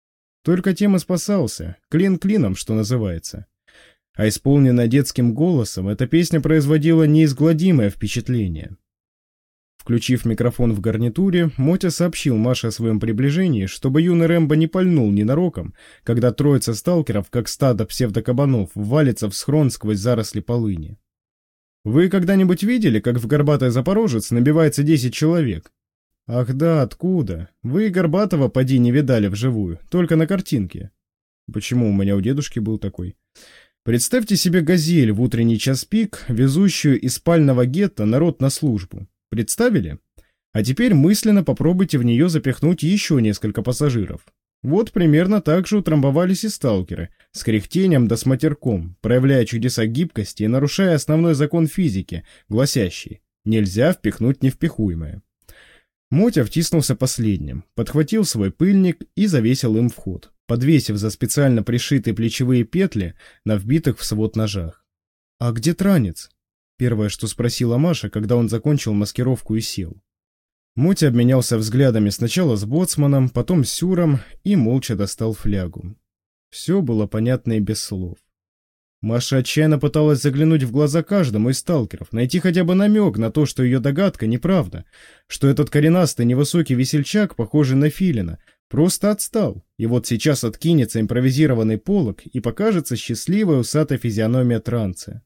Только тем и спасался, клин клином, что называется. А исполненная детским голосом, эта песня производила неизгладимое впечатление. Включив микрофон в гарнитуре, Мотя сообщил Маше о своем приближении, чтобы юный Рэмбо не пальнул ненароком, когда троица сталкеров, как стадо псевдокабанов, валится в схрон сквозь заросли полыни. «Вы когда-нибудь видели, как в Горбатой Запорожец набивается 10 человек?» «Ах да, откуда? Вы Горбатова поди не видали вживую, только на картинке». «Почему у меня у дедушки был такой?» «Представьте себе газель в утренний час пик, везущую из спального гетто народ на службу. Представили? А теперь мысленно попробуйте в нее запихнуть еще несколько пассажиров. Вот примерно так же утрамбовались и сталкеры, с кряхтением да с матерком, проявляя чудеса гибкости и нарушая основной закон физики, гласящий «нельзя впихнуть невпихуемое». Мотя втиснулся последним, подхватил свой пыльник и завесил им вход, подвесив за специально пришитые плечевые петли на вбитых в свод ножах. «А где транец?» — первое, что спросила Маша, когда он закончил маскировку и сел. Мотя обменялся взглядами сначала с боцманом, потом с Сюром и молча достал флягу. Все было понятно и без слов. Маша отчаянно пыталась заглянуть в глаза каждому из сталкеров, найти хотя бы намек на то, что ее догадка неправда, что этот коренастый невысокий весельчак, похожий на филина, просто отстал, и вот сейчас откинется импровизированный полог и покажется счастливая усатая физиономия транса.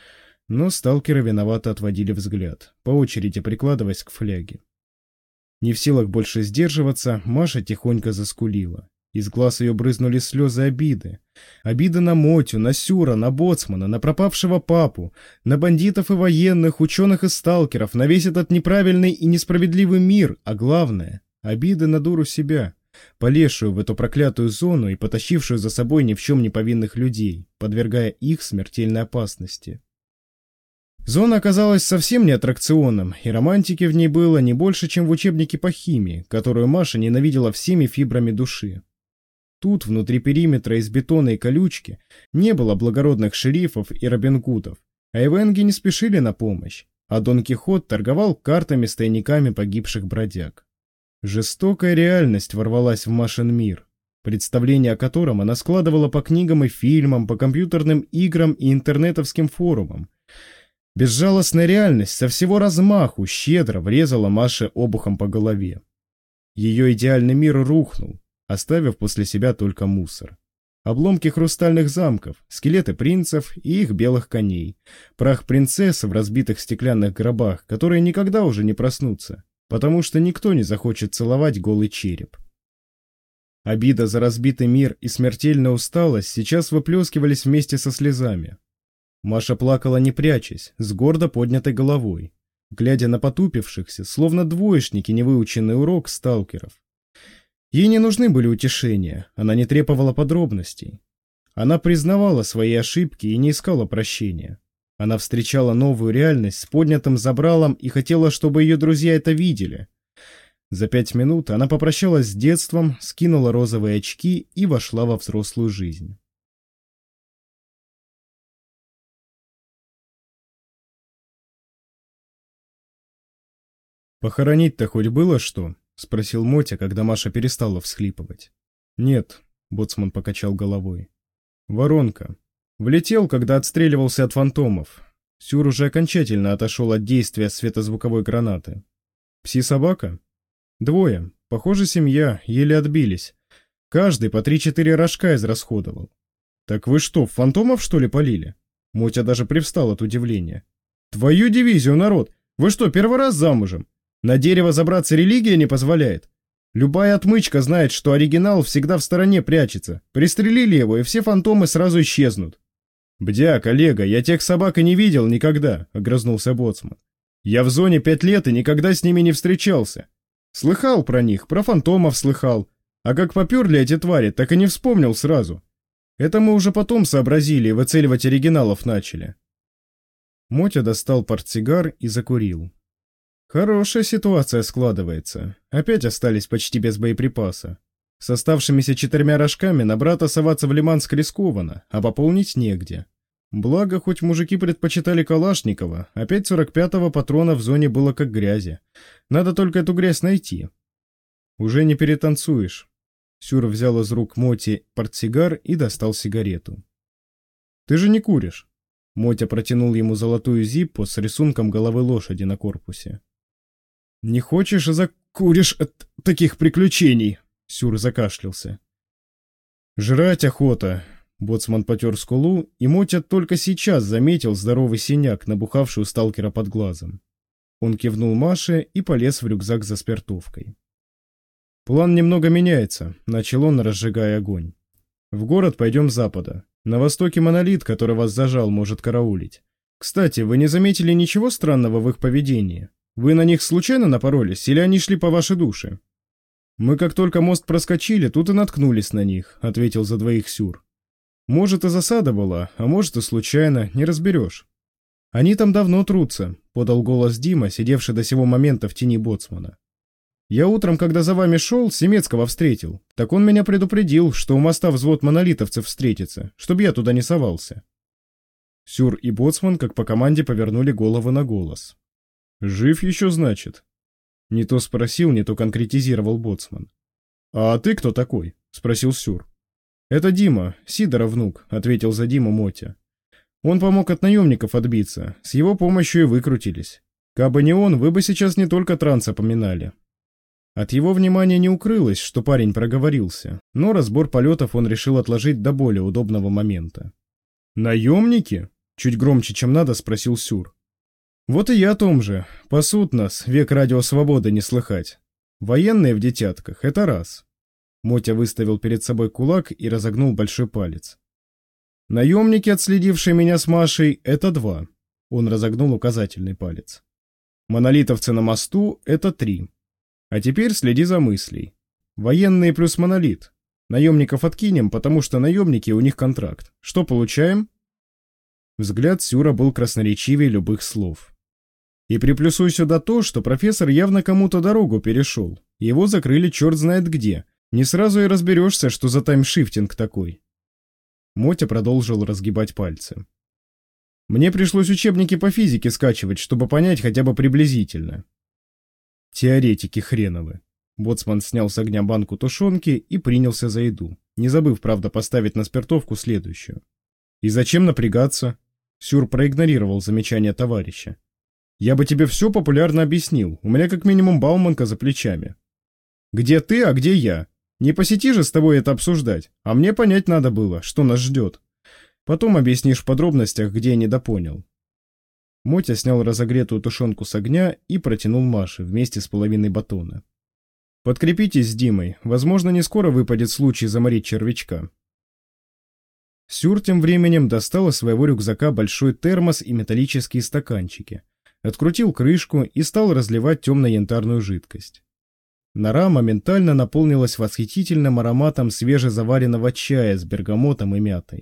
Но сталкеры виновато отводили взгляд, по очереди прикладываясь к фляге. Не в силах больше сдерживаться, Маша тихонько заскулила. Из глаз ее брызнули слезы обиды. Обида на Мотю, на Сюра, на боцмана, на пропавшего папу, на бандитов и военных, ученых и сталкеров, на весь этот неправильный и несправедливый мир, а главное — обиды на дуру себя, полезшую в эту проклятую зону и потащившую за собой ни в чем не повинных людей, подвергая их смертельной опасности. Зона оказалась совсем не аттракционом, и романтики в ней было не больше, чем в учебнике по химии, которую Маша ненавидела всеми фибрами души. Тут, внутри периметра из бетона и колючки, не было благородных шерифов и Робин Гудов, а эвенги не спешили на помощь, а Дон Кихот торговал картами с тайниками погибших бродяг. Жестокая реальность ворвалась в Машин мир, представление о котором она складывала по книгам и фильмам, по компьютерным играм и интернетовским форумам. Безжалостная реальность со всего размаху щедро врезала Маше обухом по голове. Ее идеальный мир рухнул, оставив после себя только мусор. Обломки хрустальных замков, скелеты принцев и их белых коней, прах принцесс в разбитых стеклянных гробах, которые никогда уже не проснутся, потому что никто не захочет целовать голый череп. Обида за разбитый мир и смертельная усталость сейчас выплескивались вместе со слезами. Маша плакала не прячась, с гордо поднятой головой, глядя на потупившихся, словно двоечники, невыученный урок сталкеров. Ей не нужны были утешения, она не требовала подробностей. Она признавала свои ошибки и не искала прощения. Она встречала новую реальность с поднятым забралом и хотела, чтобы ее друзья это видели. За 5 минут она попрощалась с детством, скинула розовые очки и вошла во взрослую жизнь. «Похоронить-то хоть было что?» — спросил Мотя, когда Маша перестала всхлипывать. «Нет», — боцман покачал головой. «Воронка. Влетел, когда отстреливался от фантомов. Сюр уже окончательно отошел от действия светозвуковой гранаты. Пси-собака? 2. Похоже, семья, еле отбились. Каждый по 3-4 рожка израсходовал. Так вы что, в фантомов, что ли, полили?» Мотя даже привстал от удивления. «Твою дивизию, народ! Вы что, первый раз замужем? На дерево забраться религия не позволяет? Любая отмычка знает, что оригинал всегда в стороне прячется. Пристрелили его, и все фантомы сразу исчезнут». «Бдя, коллега, я тех собак и не видел никогда», — огрызнулся боцман. «Я в зоне 5 лет и никогда с ними не встречался. Слыхал про них, про фантомов слыхал. А как поперли эти твари, так и не вспомнил сразу. Это мы уже потом сообразили и выцеливать оригиналов начали». Мотя достал портсигар и закурил. Хорошая ситуация складывается. Опять остались почти без боеприпаса. С оставшимися 4 рожками на брата соваться в Лиманск рискованно, а пополнить негде. Благо, хоть мужики предпочитали Калашникова, а 5,45 патрона в зоне было как грязи. Надо только эту грязь найти. Уже не перетанцуешь. Сюр взял из рук Моти портсигар и достал сигарету. «Ты же не куришь?» Мотя протянул ему золотую зиппо с рисунком головы лошади на корпусе. «Не хочешь, а закуришь от таких приключений?» Сюр закашлялся. «Жрать охота!» Боцман потер скулу, и Мотя только сейчас заметил здоровый синяк, набухавший у сталкера под глазом. Он кивнул Маше и полез в рюкзак за спиртовкой. «План немного меняется», — начал он, разжигая огонь. «В город пойдем с запада. На востоке монолит, который вас зажал, может караулить. Кстати, вы не заметили ничего странного в их поведении? Вы на них случайно напоролись, или они шли по вашей душе?» «Мы как только мост проскочили, тут и наткнулись на них», — ответил за двоих Сюр. «Может, и засада была, а может, и случайно, не разберешь». «Они там давно трутся», — подал голос Дима, сидевший до сего момента в тени боцмана. «Я утром, когда за вами шел, Семецкого встретил. Так он меня предупредил, что у моста взвод монолитовцев встретится, чтобы я туда не совался». Сюр и боцман, как по команде, повернули головы на голос. «Жив еще, значит?» Не то спросил, не то конкретизировал боцман. «А ты кто такой?» — спросил Сюр. «Это Дима, Сидора внук», — ответил за Диму Мотя. «Он помог от наемников отбиться, с его помощью и выкрутились. Кабы не он, вы бы сейчас не только транса поминали». От его внимания не укрылось, что парень проговорился, но разбор полетов он решил отложить до более удобного момента. «Наемники?» — чуть громче, чем надо, спросил Сюр. «Вот и я о том же. Пасут нас, век радиосвободы не слыхать. Военные в детятках — это раз». Мотя выставил перед собой кулак и разогнул большой палец. «Наемники, отследившие меня с Машей, — это два». Он разогнул указательный палец. «Монолитовцы на мосту — это три. А теперь следи за мыслей. Военные плюс монолит. Наемников откинем, потому что наемники, у них контракт. Что получаем?» Взгляд Сюра был красноречивее любых слов. «И приплюсуй сюда то, что профессор явно кому-то дорогу перешел. Его закрыли черт знает где. Не сразу и разберешься, что за таймшифтинг такой». Мотя продолжил разгибать пальцы. «Мне пришлось учебники по физике скачивать, чтобы понять хотя бы приблизительно». «Теоретики хреновы». Боцман снял с огня банку тушенки и принялся за еду, не забыв, правда, поставить на спиртовку следующую. «И зачем напрягаться?» Сюр проигнорировал замечание товарища. «Я бы тебе все популярно объяснил, у меня как минимум Бауманка за плечами. Где ты, а где я? Не по сети же с тобой это обсуждать, а мне понять надо было, что нас ждет. Потом объяснишь в подробностях, где я недопонял». Мотя снял разогретую тушенку с огня и протянул Маше вместе с половиной батона. «Подкрепитесь с Димой, возможно, не скоро выпадет случай заморить червячка». Сюр тем временем достал из своего рюкзака большой термос и металлические стаканчики, открутил крышку и стал разливать темно-янтарную жидкость. Нора моментально наполнилась восхитительным ароматом свежезаваренного чая с бергамотом и мятой.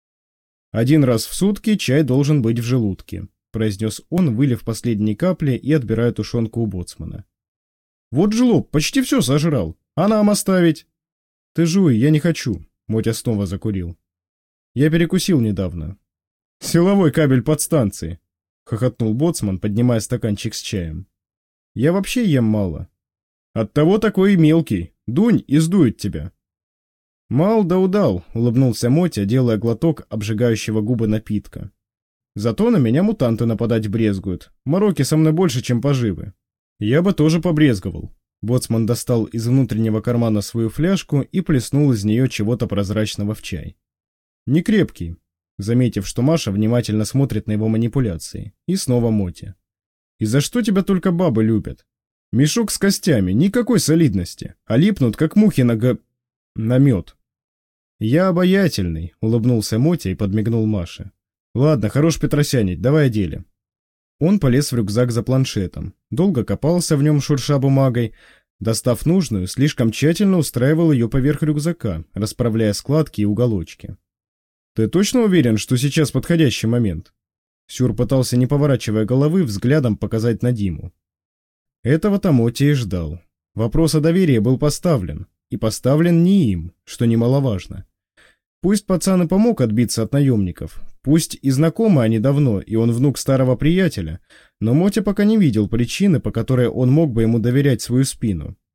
«1 раз в сутки чай должен быть в желудке», — произнес он, вылив последние капли и отбирая тушенку у боцмана. «Вот жлоб, почти все сожрал. А нам оставить?» «Ты жуй, я не хочу», — Мотя снова закурил. «Я перекусил недавно». «Силовой кабель подстанции», — хохотнул боцман, поднимая стаканчик с чаем. «Я вообще ем мало. Оттого такой и мелкий. Дунь и сдует тебя». «Мал да удал», — улыбнулся Мотя, делая глоток обжигающего губы напитка. «Зато на меня мутанты нападать брезгуют. Мороки со мной больше, чем поживы. Я бы тоже побрезговал». Боцман достал из внутреннего кармана свою фляжку и плеснул из нее чего-то прозрачного в чай. «Не крепкий», заметив, что Маша внимательно смотрит на его манипуляции, и снова Мотя. «И за что тебя только бабы любят? Мешок с костями, никакой солидности, а липнут, как мухи на мед». «Я обаятельный», — улыбнулся Мотя и подмигнул Маше. «Ладно, хорош петросянить, давай о деле». Он полез в рюкзак за планшетом, долго копался в нем, шурша бумагой, достав нужную, слишком тщательно устраивал ее поверх рюкзака, расправляя складки и уголочки. «Ты точно уверен, что сейчас подходящий момент?» Сюр пытался, не поворачивая головы, взглядом показать на Диму. Этого-то Мотя и ждал. Вопрос о доверии был поставлен, и поставлен не им, что немаловажно. Пусть пацан и помог отбиться от наемников, пусть и знакомы они давно, и он внук старого приятеля, но Мотя пока не видел причины, по которой он мог бы ему доверять свою спину.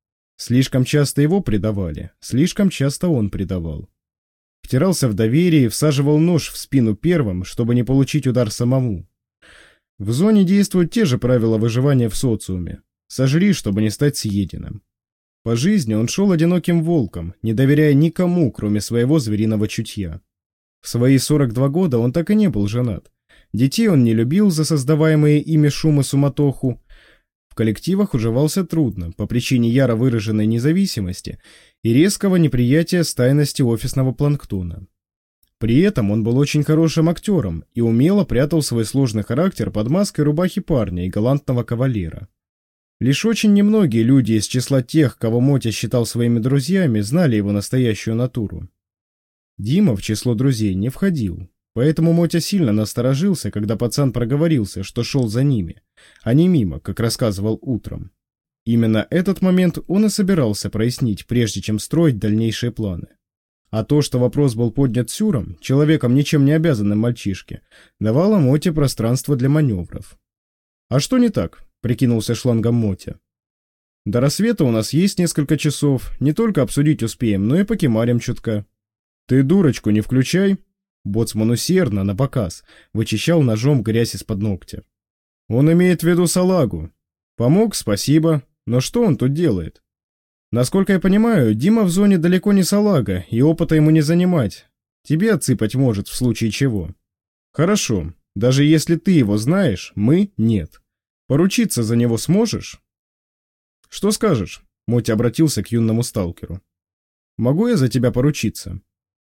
Слишком часто его предавали, слишком часто он предавал. Втирался в доверие и всаживал нож в спину первым, чтобы не получить удар самому. В зоне действуют те же правила выживания в социуме. Сожри, чтобы не стать съеденным. По жизни он шел одиноким волком, не доверяя никому, кроме своего звериного чутья. В свои 42 года он так и не был женат. Детей он не любил за создаваемые ими шум и суматоху. В коллективах уживался трудно, по причине яро выраженной независимости и резкого неприятия стайности офисного планктона. При этом он был очень хорошим актером и умело прятал свой сложный характер под маской рубахи парня и галантного кавалера. Лишь очень немногие люди из числа тех, кого Мотя считал своими друзьями, знали его настоящую натуру. Дима в число друзей не входил, поэтому Мотя сильно насторожился, когда пацан проговорился, что шел за ними, а не мимо, как рассказывал утром. Именно этот момент он и собирался прояснить, прежде чем строить дальнейшие планы. А то, что вопрос был поднят Сюром, человеком ничем не обязанным мальчишке, давало Моте пространство для маневров. «А что не так?» — прикинулся шлангом Мотя. «До рассвета у нас есть несколько часов, не только обсудить успеем, но и покемарим чутка». «Ты дурочку не включай!» Боцман усердно, напоказ, вычищал ножом грязь из-под ногтя. «Он имеет в виду салагу. Помог, спасибо, но что он тут делает? Насколько я понимаю, Дима в зоне далеко не салага, и опыта ему не занимать. Тебе отсыпать может, в случае чего. Хорошо, даже если ты его знаешь, мы — нет. Поручиться за него сможешь?» «Что скажешь?» — Мотя обратился к юному сталкеру. «Могу я за тебя поручиться?»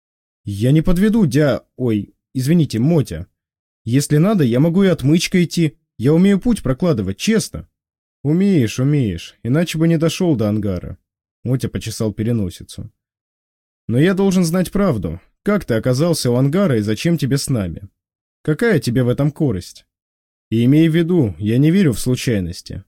«Я не подведу, извините, Мотя. Если надо, я могу и отмычкой идти. Я умею путь прокладывать, честно». «Умеешь, иначе бы не дошел до ангара». Мотя почесал переносицу. «Но я должен знать правду. Как ты оказался у ангара и зачем тебе с нами? Какая тебе в этом корость? И имей в виду, я не верю в случайности».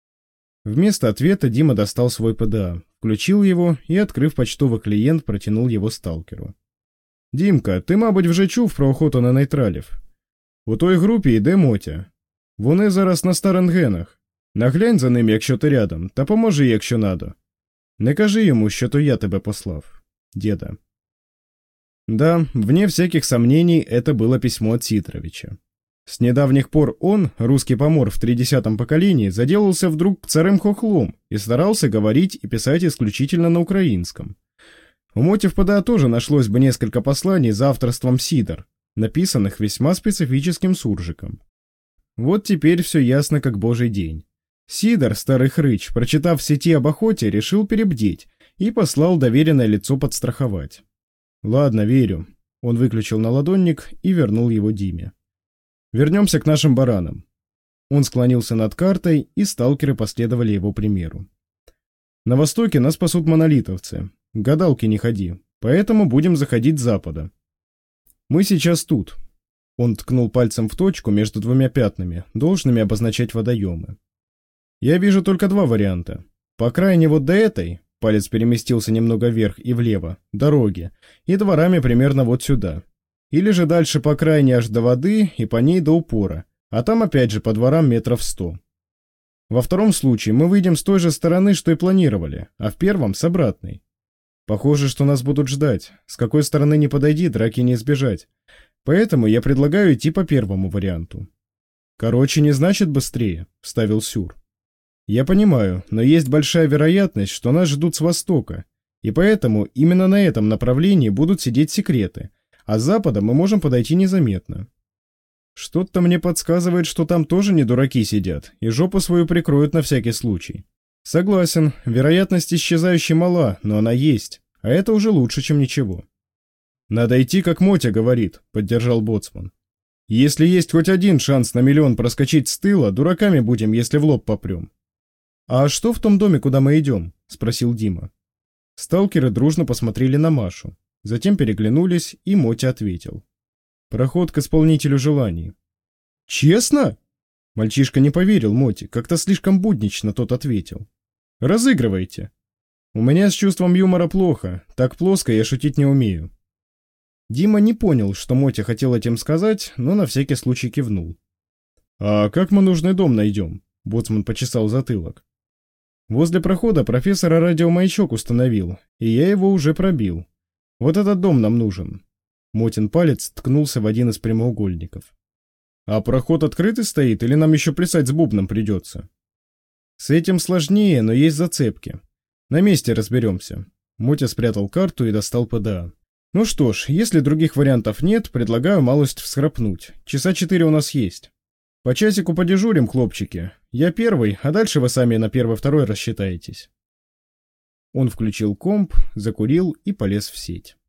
Вместо ответа Дима достал свой ПДА, включил его и, открыв почтовый клиент, протянул его сталкеру. «Дімка, ти, мабуть, вже чув про охоту на нейтралів. У той групі йде Мотя. Вони зараз на старангенах. Наглянь за ним, якщо ти рядом, та поможи, якщо надо. Не кажи йому, що то я тебе послав. Деда». Да, вне всяких сомнений, это было письмо от Сидоровича. С недавних пор он, русский помор в 30-м поколении, заделался вдруг царем-хохлом и старался говорить и писать исключительно на украинском. У Моти в ПДА тоже нашлось бы несколько посланий за авторством Сидор, написанных весьма специфическим суржиком. Вот теперь все ясно как божий день. Сидор, старый хрыч, прочитав в сети об охоте, решил перебдеть и послал доверенное лицо подстраховать. «Ладно, верю». Он выключил наладонник и вернул его Диме. «Вернемся к нашим баранам». Он склонился над картой, и сталкеры последовали его примеру. «На востоке нас пасут монолитовцы. К гадалке не ходи, поэтому будем заходить с запада. Мы сейчас тут». Он ткнул пальцем в точку между двумя пятнами, должными обозначать водоемы. «Я вижу только два варианта. По крайней вот до этой, палец переместился немного вверх и влево, дороги, и дворами примерно вот сюда. Или же дальше по крайней аж до воды и по ней до упора, а там опять же по дворам метров 100. Во втором случае мы выйдем с той же стороны, что и планировали, а в первом с обратной. Похоже, что нас будут ждать. С какой стороны ни подойди, драки не избежать. Поэтому я предлагаю идти по первому варианту». «Короче не значит быстрее», — вставил Сюр. «Я понимаю, но есть большая вероятность, что нас ждут с востока, и поэтому именно на этом направлении будут сидеть секреты, а с запада мы можем подойти незаметно. Что-то мне подсказывает, что там тоже не дураки сидят, и жопу свою прикроют на всякий случай. Согласен, вероятность исчезающей мала, но она есть, а это уже лучше, чем ничего». «Надо идти, как Мотя говорит», — поддержал боцман. «Если есть хоть один шанс на миллион проскочить с тыла, дураками будем, если в лоб попрем». «А что в том доме, куда мы идем?» — спросил Дима. Сталкеры дружно посмотрели на Машу, затем переглянулись, и Мотя ответил. «Проход к исполнителю желаний». «Честно?» Мальчишка не поверил Моте, как-то слишком буднично тот ответил. «Разыгрывайте». «У меня с чувством юмора плохо, так плоско я шутить не умею». Дима не понял, что Мотя хотел этим сказать, но на всякий случай кивнул. «А как мы нужный дом найдем?» — боцман почесал затылок. Возле прохода профессора радиомаячок установил, и я его уже пробил. Вот этот дом нам нужен. Мотин палец ткнулся в один из прямоугольников. А проход открытый стоит, или нам еще плясать с бубном придется? С этим сложнее, но есть зацепки. На месте разберемся. Мотя спрятал карту и достал ПДА. Ну что ж, если других вариантов нет, предлагаю малость всхрапнуть. Часа 4 у нас есть. По часику подежурим, хлопчики. Я первый, а дальше вы сами на первый-второй рассчитаетесь. Он включил комп, закурил и полез в сеть.